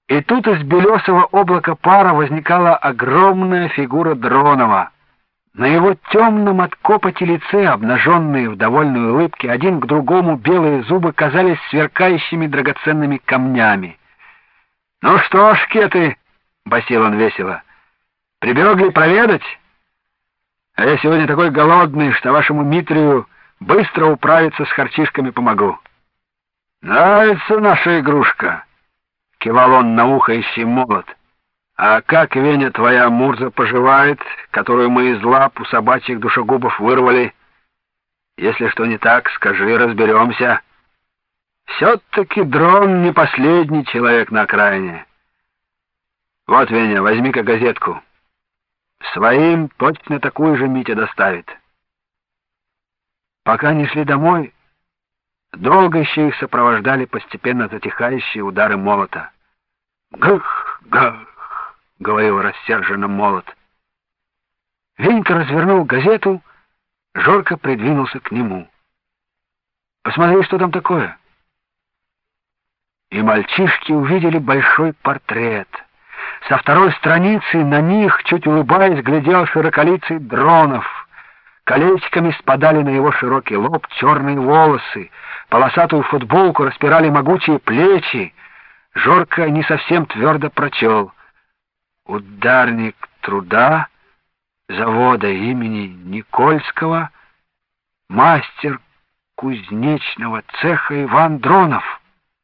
И тут из белесого облака пара возникала огромная фигура Дронова. На его темном от копоти лице, обнаженные в довольной улыбке, один к другому белые зубы казались сверкающими драгоценными камнями. «Ну что ж, кеты!» — басил он весело. «Прибегли проведать? А я сегодня такой голодный, что вашему Митрию быстро управиться с харчишками помогу». «Нравится наша игрушка!» — кивал он на ухо ищи молот. «А как, Веня, твоя Мурза поживает, которую мы из лап у собачьих душегубов вырвали? Если что не так, скажи, разберемся. Все-таки Дрон не последний человек на окраине. Вот, Веня, возьми-ка газетку. Своим точно такую же Митя доставит». Пока не шли домой, долго еще их сопровождали постепенно затихающие удары молота. «Гых! Гах!» — говорил рассерженно молот. Венька развернул газету, Жорко придвинулся к нему. «Посмотри, что там такое». И мальчишки увидели большой портрет. Со второй страницы на них, чуть улыбаясь, глядел широколицый Дронов. Колечками спадали на его широкий лоб черные волосы, полосатую футболку распирали могучие плечи. Жорко не совсем твердо прочел: «Ударник труда завода имени Никольского, мастер кузнечного цеха Иван Дронов».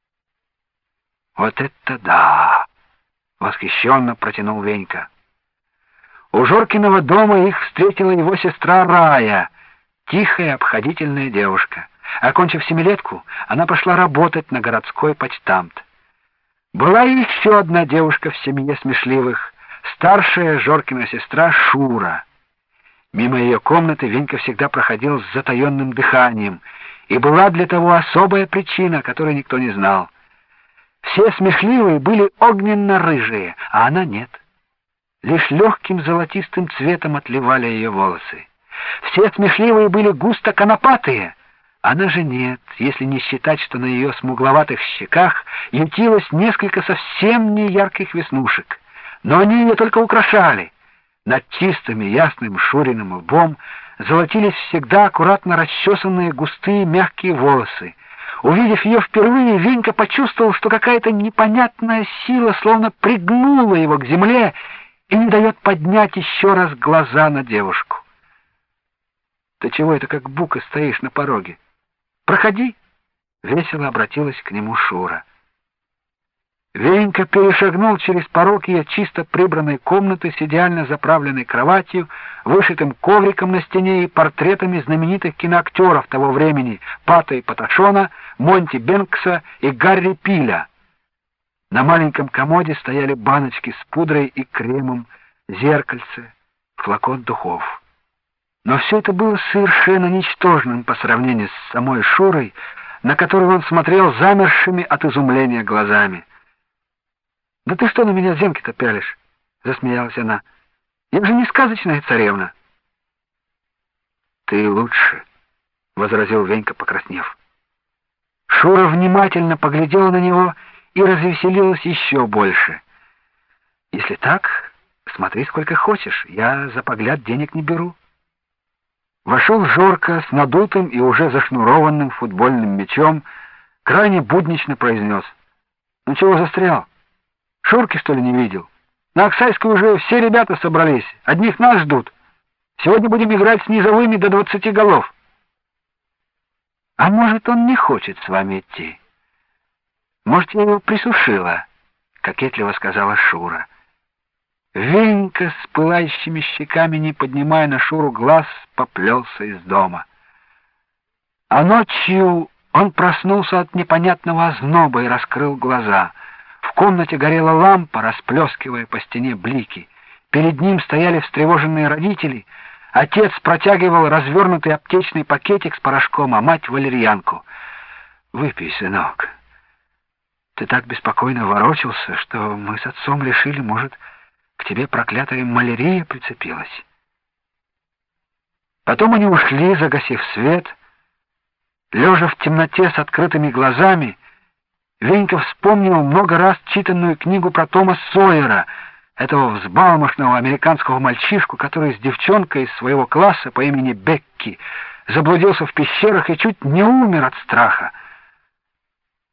«Вот это да!» — восхищенно протянул Венька. У Жоркиного дома их встретила его сестра Рая, тихая, обходительная девушка. Окончив семилетку, она пошла работать на городской почтамт. Была и еще одна девушка в семье Смешливых, старшая Жоркина сестра Шура. Мимо ее комнаты Венька всегда проходил с затаенным дыханием, и была для того особая причина, которой никто не знал. Все Смешливые были огненно-рыжие, а она нет. Лишь легким золотистым цветом отливали ее волосы. Все Смешливые были густо конопатые, она же нет, если не считать, что на ее смугловатых щеках ютилось несколько совсем не ярких веснушек. Но они ее только украшали. Над чистым и ясным Шуриным лбом золотились всегда аккуратно расчесанные густые мягкие волосы. Увидев ее впервые, Венька почувствовал, что какая-то непонятная сила словно пригнула его к земле и не дает поднять еще раз глаза на девушку. «Ты чего это как бука стоишь на пороге? Проходи!» — весело обратилась к нему Шура. Венька перешагнул через порог ее чисто прибранной комнаты с идеально заправленной кроватью, вышитым ковриком на стене и портретами знаменитых киноактеров того времени Пата и Паташона, Монти Бенкса и Гарри Пиля. На маленьком комоде стояли баночки с пудрой и кремом, зеркальце, флакон духов. Но все это было совершенно ничтожным по сравнению с самой Шурой, на которую он смотрел замершими от изумления глазами. «Да ты что на меня зенки-то пялишь?» — засмеялась она. «Я же не сказочная царевна». «Ты лучше», — возразил Венька, покраснев. Шура внимательно поглядела на него и развеселилась еще больше. «Если так, смотри сколько хочешь, я за погляд денег не беру». Вошел Жорко с надутым и уже зашнурованным футбольным мячом, крайне буднично произнес: «Ну чего застрял? Шурки, что ли, не видел? На Оксайской уже все ребята собрались, одних нас ждут. Сегодня будем играть с низовыми до 20 голов». «А может, он не хочет с вами идти? Может, я его присушила?» — кокетливо сказала Шура. Венька с пылающими щеками, не поднимая на Шуру глаз, поплелся из дома. А ночью он проснулся от непонятного озноба и раскрыл глаза. В комнате горела лампа, расплескивая по стене блики. Перед ним стояли встревоженные родители. Отец протягивал развернутый аптечный пакетик с порошком, а мать — валерьянку. «Выпей, сынок. Ты так беспокойно ворочался, что мы с отцом решили, может, к тебе проклятая малярия прицепилась». Потом они ушли, загасив свет. Лежа в темноте с открытыми глазами, Венька вспомнил много раз читанную книгу про Тома Сойера, этого взбалмошного американского мальчишку, который с девчонкой из своего класса по имени Бекки заблудился в пещерах и чуть не умер от страха.